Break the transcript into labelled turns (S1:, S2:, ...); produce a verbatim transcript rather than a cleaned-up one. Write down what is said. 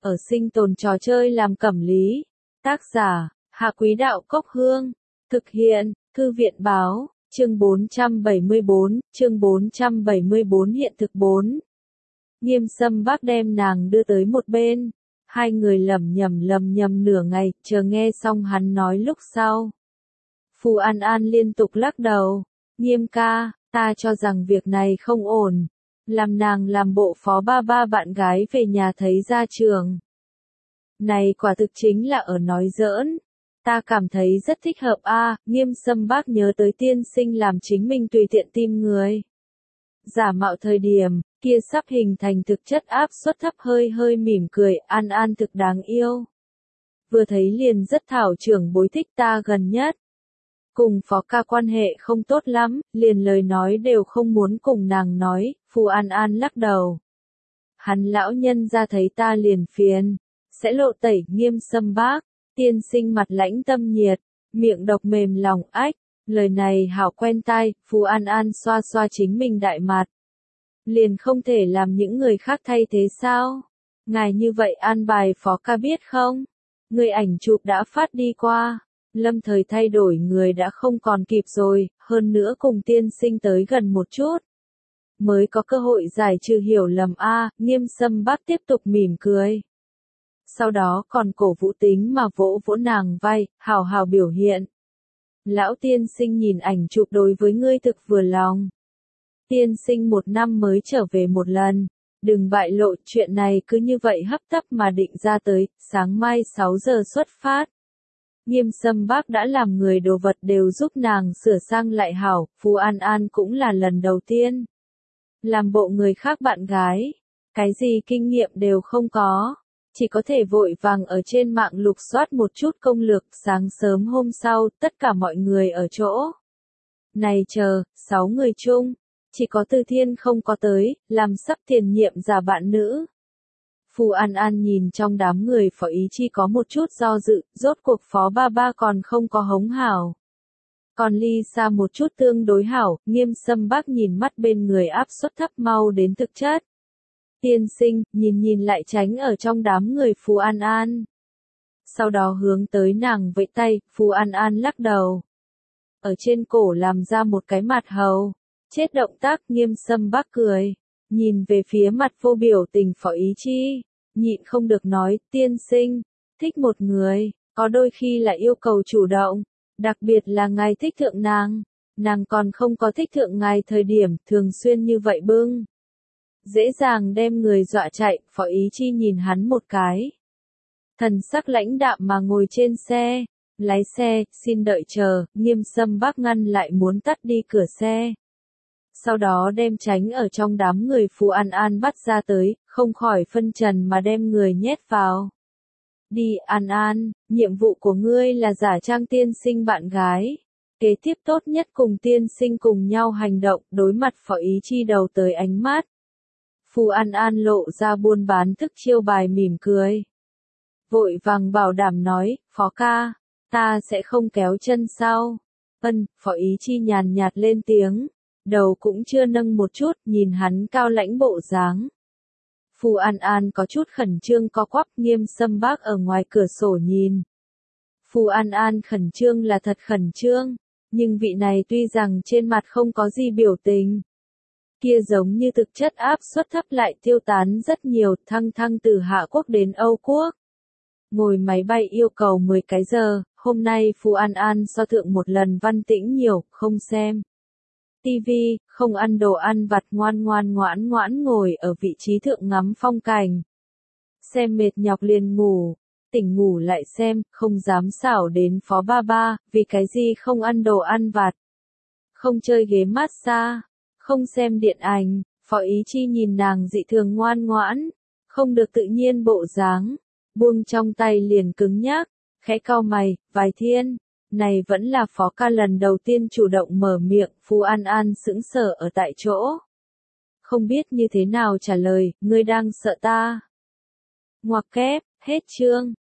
S1: ở sinh tồn trò chơi làm cẩm lý. Tác giả, Hạ Quý Đạo Cốc Hương. Thực hiện, Thư viện Báo, chương bốn trăm bảy mươi bốn, chương bốn trăm bảy mươi bốn hiện thực bốn. Nghiêm Sâm Bác đem nàng đưa tới một bên. Hai người lẩm nhẩm lẩm nhẩm nửa ngày, chờ nghe xong hắn nói lúc sau. Phù An An liên tục lắc đầu. Nghiêm ca, ta cho rằng việc này không ổn. Làm nàng làm bộ phó ba ba bạn gái về nhà thấy ra trường. Này quả thực chính là ở nói giỡn. Ta cảm thấy rất thích hợp a. Nghiêm Sâm Bác nhớ tới tiên sinh làm chính mình tùy tiện tìm người. Giả mạo thời điểm, kia sắp hình thành thực chất áp suất thấp hơi hơi mỉm cười, An An thực đáng yêu. Vừa thấy liền rất thảo trưởng bối thích ta gần nhất. Cùng phó ca quan hệ không tốt lắm, liền lời nói đều không muốn cùng nàng nói, Phù An An lắc đầu. Hắn lão nhân ra thấy ta liền phiền, sẽ lộ tẩy. Nghiêm Sâm Bác, tiên sinh mặt lãnh tâm nhiệt, miệng độc mềm lòng ách, lời này hảo quen tai. Phù An An xoa xoa chính mình đại mặt. Liền không thể làm những người khác thay thế sao? Ngài như vậy an bài phó ca biết không? Người ảnh chụp đã phát đi qua. Lâm thời thay đổi người đã không còn kịp rồi, hơn nữa cùng tiên sinh tới gần một chút. Mới có cơ hội giải trừ hiểu lầm a. Nghiêm Sâm Bác tiếp tục mỉm cười. Sau đó còn cổ vũ tính mà vỗ vỗ nàng vai, hào hào biểu hiện. Lão tiên sinh nhìn ảnh chụp đối với ngươi thực vừa lòng. Tiên sinh một năm mới trở về một lần. Đừng bại lộ, chuyện này cứ như vậy hấp tấp mà định ra tới, sáng mai sáu giờ xuất phát. Nghiêm Sâm Bác đã làm người đồ vật đều giúp nàng sửa sang lại hảo, Phù An An cũng là lần đầu tiên. Làm bộ người khác bạn gái, cái gì kinh nghiệm đều không có, chỉ có thể vội vàng ở trên mạng lục soát một chút công lược. Sáng sớm hôm sau, tất cả mọi người ở chỗ. Này chờ, sáu người chung, chỉ có Từ Thiên không có tới, làm sắp tiền nhiệm giả bạn nữ. Phù An An nhìn trong đám người Phó Ý Chi có một chút do dự, rốt cuộc phó ba ba còn không có hống hảo. Còn ly xa một chút tương đối hảo. Nghiêm Sâm Bác nhìn mắt bên người áp suất thấp mau đến thực chất. Tiên sinh, nhìn nhìn lại tránh ở trong đám người Phù An An. Sau đó hướng tới nàng vẫy tay, Phù An An lắc đầu. Ở trên cổ làm ra một cái mặt hầu. Chết động tác. Nghiêm Sâm Bác cười. Nhìn về phía mặt vô biểu tình Phó Ý Chi, nhịn không được nói, tiên sinh, thích một người, có đôi khi là yêu cầu chủ động, đặc biệt là ngài thích thượng nàng, nàng còn không có thích thượng ngài thời điểm, thường xuyên như vậy bưng. Dễ dàng đem người dọa chạy. Phó Ý Chi nhìn hắn một cái. Thần sắc lãnh đạm mà ngồi trên xe, lái xe, xin đợi chờ. Nghiêm Sâm Bác ngăn lại muốn tắt đi cửa xe. Sau đó đem tránh ở trong đám người Phù An An bắt ra tới, không khỏi phân trần mà đem người nhét vào. Đi An An, nhiệm vụ của ngươi là giả trang tiên sinh bạn gái. Kế tiếp tốt nhất cùng tiên sinh cùng nhau hành động. Đối mặt Phó Ý Chi đầu tới ánh mắt. Phù An An lộ ra buôn bán thức chiêu bài mỉm cười. Vội vàng bảo đảm nói, Phó ca, ta sẽ không kéo chân sau. Ân, Phó Ý Chi nhàn nhạt lên tiếng. Đầu cũng chưa nâng một chút, nhìn hắn cao lãnh bộ dáng. Phù An An có chút khẩn trương co quắp. Nghiêm Sâm Bác ở ngoài cửa sổ nhìn. Phù An An khẩn trương là thật khẩn trương, nhưng vị này tuy rằng trên mặt không có gì biểu tình. Kia giống như thực chất áp suất thấp lại tiêu tán rất nhiều, thăng thăng từ Hạ Quốc đến Âu Quốc. Ngồi máy bay yêu cầu mười cái giờ, hôm nay Phù An An so thượng một lần văn tĩnh nhiều, không xem ti vi, không ăn đồ ăn vặt, ngoan ngoan ngoãn ngoãn ngồi ở vị trí thượng ngắm phong cảnh. Xem mệt nhọc liền ngủ, tỉnh ngủ lại xem, không dám xảo đến phó ba ba, vì cái gì không ăn đồ ăn vặt, không chơi ghế massage, không xem điện ảnh. Phó Ý Chi nhìn nàng dị thường ngoan ngoãn, không được tự nhiên bộ dáng, buông trong tay liền cứng nhắc, khẽ cau mày, vài thiên. Này vẫn là phó ca lần đầu tiên chủ động mở miệng. Phù An An sững sờ ở tại chỗ. Không biết như thế nào trả lời, ngươi đang sợ ta. Ngoặc kép, hết chương.